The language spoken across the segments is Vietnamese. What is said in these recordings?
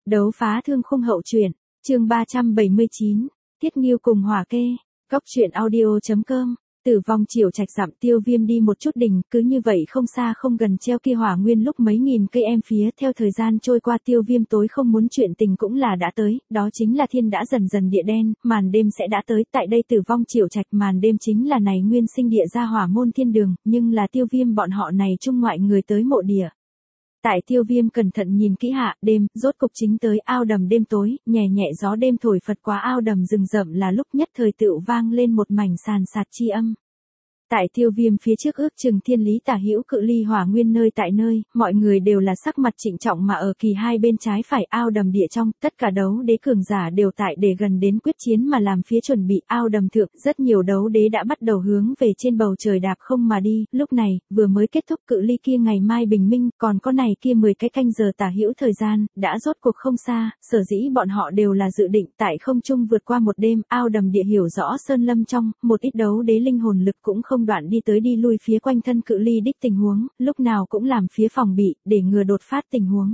Đấu phá thương khung hậu truyện, chương 379, Tiết Nghiêu cùng Hỏa Kê, Góc truyện audio.com. Tử vong chiều trạch dặm Tiêu Viêm đi một chút đỉnh, cứ như vậy không xa không gần treo kia hỏa nguyên lúc mấy nghìn cây em phía. Theo thời gian trôi qua Tiêu Viêm tối không muốn chuyện tình cũng là đã tới, đó chính là thiên đã dần dần địa đen, màn đêm sẽ đã tới. Tại đây tử vong chiều trạch màn đêm chính là này nguyên sinh địa gia hỏa môn thiên đường, nhưng là Tiêu Viêm bọn họ này trung ngoại người tới mộ địa. Tại Tiêu Viêm cẩn thận nhìn kỹ hạ, đêm, rốt cục chính tới ao đầm đêm tối, nhẹ nhẹ gió đêm thổi phật qua ao đầm rừng rậm là lúc nhất thời tựu vang lên một mảnh sàn sạt chi âm. Tại Tiêu Viêm phía trước ước chừng thiên lý tả hữu cự ly hỏa nguyên nơi tại nơi, mọi người đều là sắc mặt trịnh trọng mà ở kỳ hai bên trái phải ao đầm địa trong, tất cả đấu đế cường giả đều tại để gần đến quyết chiến mà làm phía chuẩn bị ao đầm thượng, rất nhiều đấu đế đã bắt đầu hướng về trên bầu trời đạp không mà đi, lúc này, vừa mới kết thúc cự ly kia ngày mai bình minh, còn có này kia 10 cái canh giờ tả hữu thời gian, đã rốt cuộc không xa, sở dĩ bọn họ đều là dự định tại không trung vượt qua một đêm, ao đầm địa hiểu rõ sơn lâm trong, một ít đấu đế linh hồn lực cũng không đoạn đi tới đi lui phía quanh thân cự ly đích tình huống, lúc nào cũng làm phía phòng bị, để ngừa đột phát tình huống.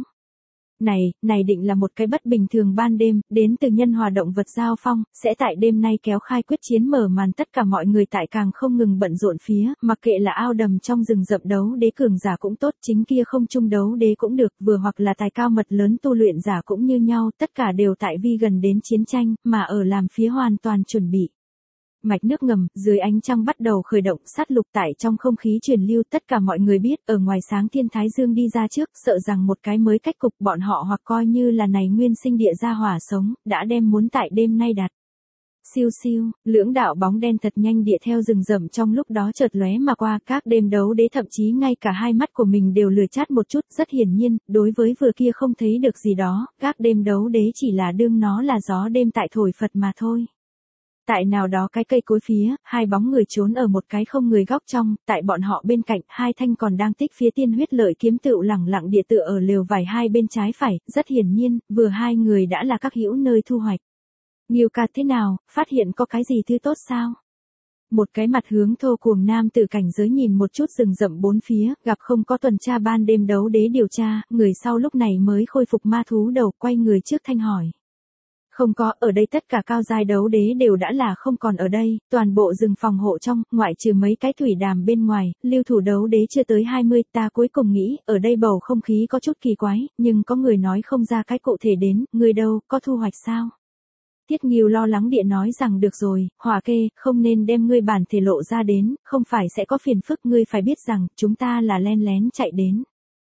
Này định là một cái bất bình thường ban đêm, đến từ nhân hòa động vật giao phong, sẽ tại đêm nay kéo khai quyết chiến mở màn tất cả mọi người tại càng không ngừng bận rộn phía, mặc kệ là ao đầm trong rừng rậm đấu đế cường giả cũng tốt, chính kia không trung đấu đế cũng được, vừa hoặc là tài cao mật lớn tu luyện giả cũng như nhau, tất cả đều tại vi gần đến chiến tranh, mà ở làm phía hoàn toàn chuẩn bị. Mạch nước ngầm, dưới ánh trăng bắt đầu khởi động sát lục tại trong không khí truyền lưu tất cả mọi người biết ở ngoài sáng thiên thái dương đi ra trước sợ rằng một cái mới cách cục bọn họ hoặc coi như là này nguyên sinh địa gia hỏa sống, đã đem muốn tại đêm nay đặt. Siêu siêu, lưỡng đạo bóng đen thật nhanh địa theo rừng rậm trong lúc đó chợt lóe mà qua các đêm đấu đế thậm chí ngay cả hai mắt của mình đều lười chát một chút rất hiển nhiên, đối với vừa kia không thấy được gì đó, các đêm đấu đế chỉ là đương nó là gió đêm tại thổi phật mà thôi. Tại nào đó cái cây cối phía, hai bóng người trốn ở một cái không người góc trong, tại bọn họ bên cạnh, hai thanh còn đang tích phía tiên huyết lợi kiếm tựu lẳng lặng địa tựa ở lều vải hai bên trái phải, rất hiển nhiên, vừa hai người đã là các hữu nơi thu hoạch. Nghiêu ca thế nào, phát hiện có cái gì thứ tốt sao? Một cái mặt hướng thô cuồng nam từ cảnh giới nhìn một chút rừng rậm bốn phía, gặp không có tuần tra ban đêm đấu đế điều tra, người sau lúc này mới khôi phục ma thú đầu, quay người trước thanh hỏi. Không có, ở đây tất cả cao giai đấu đế đều đã là không còn ở đây, toàn bộ rừng phòng hộ trong, ngoại trừ mấy cái thủy đàm bên ngoài, lưu thủ đấu đế chưa tới 20, ta cuối cùng nghĩ, ở đây bầu không khí có chút kỳ quái, nhưng có người nói không ra cái cụ thể đến, người đâu, có thu hoạch sao? Tiết Nghiêu lo lắng địa nói rằng được rồi, Hỏa Kê, không nên đem ngươi bản thể lộ ra đến, không phải sẽ có phiền phức, ngươi phải biết rằng, chúng ta là len lén chạy đến.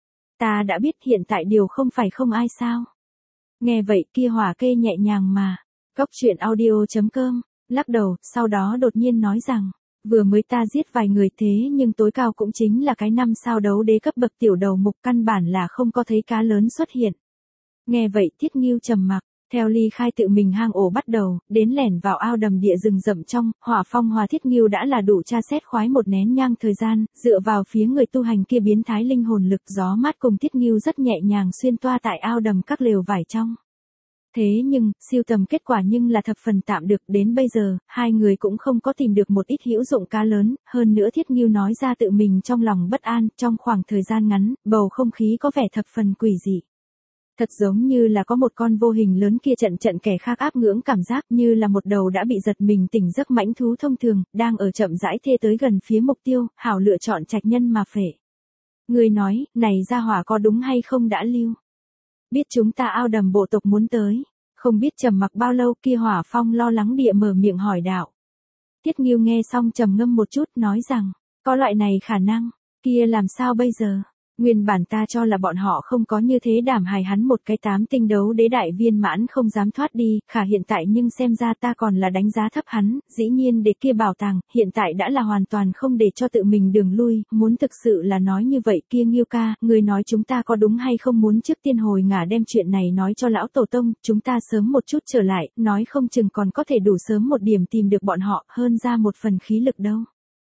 Ta đã biết hiện tại điều không phải không ai sao? Nghe vậy kia Hỏa Kê nhẹ nhàng mà. Góc truyện audio.com, lắc đầu, sau đó đột nhiên nói rằng, vừa mới ta giết vài người thế nhưng tối cao cũng chính là cái 5 sao đấu đế cấp bậc tiểu đầu mục căn bản là không có thấy cá lớn xuất hiện. Nghe vậy Tiết Nghiêu trầm mặc, theo ly khai tự mình hang ổ bắt đầu, đến lẻn vào ao đầm địa rừng rậm trong, Hỏa Phong Hòa Thiết Nghiêu đã là đủ tra xét khoái một nén nhang thời gian, dựa vào phía người tu hành kia biến thái linh hồn lực gió mát cùng Thiết Nghiêu rất nhẹ nhàng xuyên toa tại ao đầm các lều vải trong. Thế nhưng, siêu tầm kết quả nhưng là thập phần tạm được, đến bây giờ, hai người cũng không có tìm được một ít hữu dụng cá lớn, hơn nữa Thiết Nghiêu nói ra tự mình trong lòng bất an, trong khoảng thời gian ngắn, bầu không khí có vẻ thập phần quỷ dị. Thật giống như là có một con vô hình lớn kia trận kẻ khác áp ngưỡng cảm giác như là một đầu đã bị giật mình tỉnh giấc mãnh thú thông thường, đang ở chậm rãi thê tới gần phía mục tiêu, hảo lựa chọn trạch nhân mà phệ. Người nói, này gia hỏa có đúng hay không đã lưu? Biết chúng ta ao đầm bộ tộc muốn tới, không biết trầm mặc bao lâu kia Hỏa Phong lo lắng địa mở miệng hỏi đạo. Tiết Nghiêu nghe xong trầm ngâm một chút nói rằng, có loại này khả năng, kia làm sao bây giờ? Nguyên bản ta cho là bọn họ không có như thế đảm hài hắn một cái 8 tinh đấu đế đại viên mãn không dám thoát đi, khả hiện tại nhưng xem ra ta còn là đánh giá thấp hắn, dĩ nhiên để kia bảo tàng, hiện tại đã là hoàn toàn không để cho tự mình đường lui, muốn thực sự là nói như vậy kia Nghiêu ca, người nói chúng ta có đúng hay không muốn trước tiên hồi ngả đem chuyện này nói cho lão tổ tông, chúng ta sớm một chút trở lại, nói không chừng còn có thể đủ sớm một điểm tìm được bọn họ, hơn ra một phần khí lực đâu.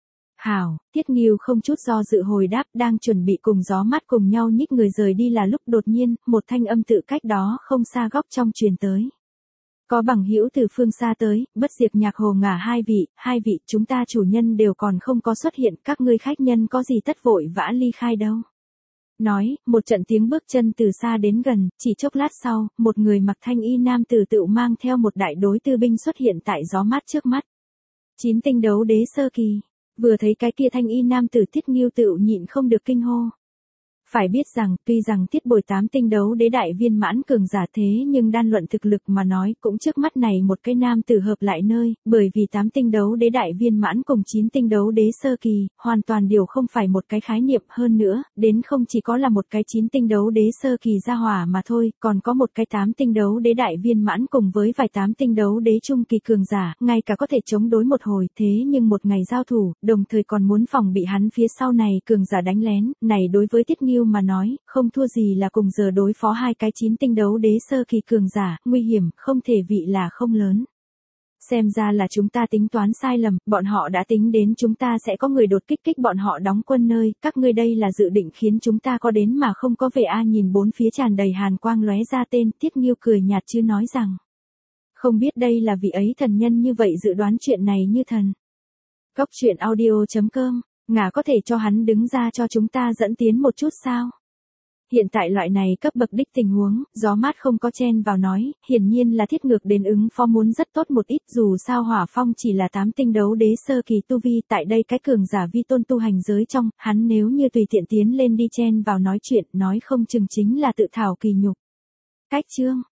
Hảo, Tiết Nghiêu không chút do dự hồi đáp đang chuẩn bị cùng gió mát cùng nhau nhích người rời đi là lúc đột nhiên, một thanh âm tự cách đó không xa góc trong truyền tới. Có bằng hữu từ phương xa tới, bất diệt nhạc hồ ngả hai vị chúng ta chủ nhân đều còn không có xuất hiện, các ngươi khách nhân có gì tất vội vã ly khai đâu. Nói, một trận tiếng bước chân từ xa đến gần, chỉ chốc lát sau, một người mặc thanh y nam tử tự mang theo một đại đối tư binh xuất hiện tại gió mát trước mắt. 9 tinh đấu đế sơ kỳ. Vừa thấy cái kia thanh y nam tử Tiết Nghiêu tự nhịn không được kinh hô. Phải biết rằng, tuy rằng Tiết Bồi 8 tinh đấu đế đại viên mãn cường giả thế nhưng đan luận thực lực mà nói cũng trước mắt này một cái nam tử hợp lại nơi, bởi vì 8 tinh đấu đế đại viên mãn cùng 9 tinh đấu đế sơ kỳ, hoàn toàn điều không phải một cái khái niệm hơn nữa, đến không chỉ có là một cái 9 tinh đấu đế sơ kỳ gia hỏa mà thôi, còn có một cái 8 tinh đấu đế đại viên mãn cùng với vài 8 tinh đấu đế trung kỳ cường giả, ngay cả có thể chống đối một hồi thế nhưng một ngày giao thủ, đồng thời còn muốn phòng bị hắn phía sau này cường giả đánh lén, này đối với Tiết Nghiêu mà nói, không thua gì là cùng giờ đối phó hai cái 9 tinh đấu đế sơ kỳ cường giả, nguy hiểm, không thể vị là không lớn. Xem ra là chúng ta tính toán sai lầm, bọn họ đã tính đến chúng ta sẽ có người đột kích bọn họ đóng quân nơi, các ngươi đây là dự định khiến chúng ta có đến mà không có về a. Nhìn bốn phía tràn đầy hàn quang lóe ra tên, Tiết Nghiêu cười nhạt chứ nói rằng. Không biết đây là vị ấy thần nhân như vậy dự đoán chuyện này như thần. Cóc truyện audio.com, ngả có thể cho hắn đứng ra cho chúng ta dẫn tiến một chút sao? Hiện tại loại này cấp bậc đích tình huống, gió mát không có chen vào nói, hiển nhiên là thiết ngược đến ứng phó muốn rất tốt một ít dù sao hỏa phong chỉ là 8 tinh đấu đế sơ kỳ tu vi tại đây cái cường giả vi tôn tu hành giới trong, hắn nếu như tùy tiện tiến lên đi chen vào nói chuyện nói không chừng chính là tự thảo kỳ nhục. Cách chương.